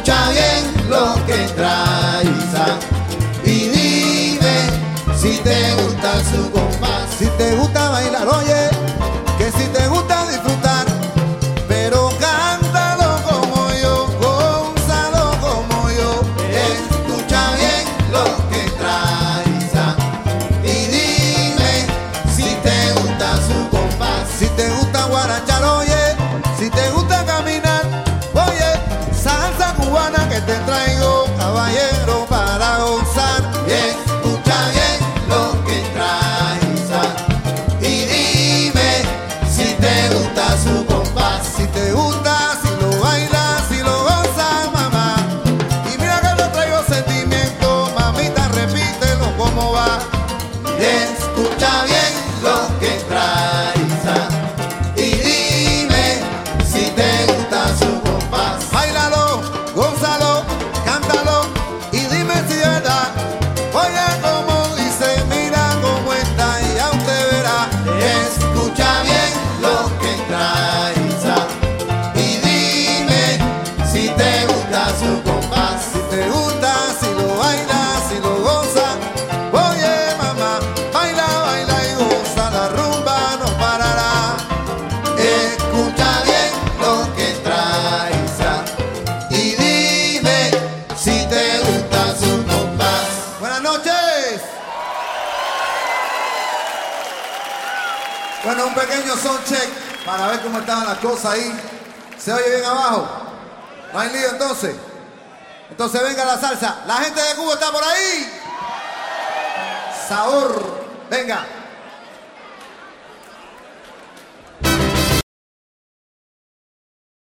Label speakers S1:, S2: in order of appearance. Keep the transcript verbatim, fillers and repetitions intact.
S1: escucha bien lo que trae Isa y dime si te gusta su compás.
S2: Si te gusta bailar, oye, que si te gusta disfrutar, pero cántalo como yo, gózalo como yo.
S1: Escucha bien lo que trae Isa y dime si te gusta su compás.
S2: Si te gusta guarachar, oye, si te gusta caminar, oye, salsa cubana que te traigo, caballero, para gozar.
S1: Escucha bien lo que trae Isa y dime si te gusta su compás.
S2: Si te gusta, si lo bailas, si lo gozas, mamá. Y mira que le traigo sentimiento, mamita, repítelo como va.
S1: Escucha bien lo que trae Isa y dime si te gusta su compás.
S2: Báilalo, gózalo, cántalo y dime si es verdad. Oye como dice, mira cómo está y ya usted verá.
S1: Escucha bien lo que trae Isa y dime si te gusta su compás.
S2: Si te gusta, si lo bailas, si lo gozas, oye mamá, baila, baila y goza, la rumba no parará.
S1: Escucha bien lo que trae Isa y dime si te gusta su compás.
S2: Buenas noches. Bueno, un pequeño sound check para ver cómo estaban las cosas ahí. ¿Se oye bien abajo? ¿No hay lío entonces? Entonces venga la salsa. La gente de Cuba está por ahí. Sabor. Venga.